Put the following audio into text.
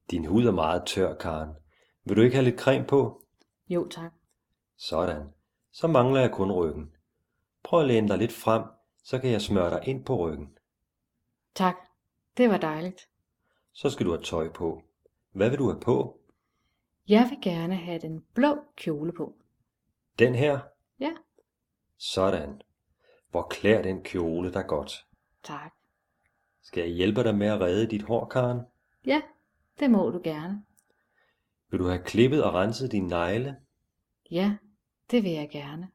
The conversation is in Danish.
Din hud er meget tør, Karen. Vil du ikke have lidt creme på? Jo tak. Sådan. Så mangler jeg kun ryggen. Prøv at læne dig lidt frem, så kan jeg smøre dig ind på ryggen. Tak, det var dejligt. Så skal du have tøj på. Hvad vil du have på? Jeg vil gerne have den blå kjole på. Den her? Ja, Sådan. Hvor klæder den kjole dig godt. tak. Skal jeg hjælpe dig med at redde dit hår, Karen? Ja, det må du gerne. Vil du have klippet og renset dine negle? Ja, det vil jeg gerne.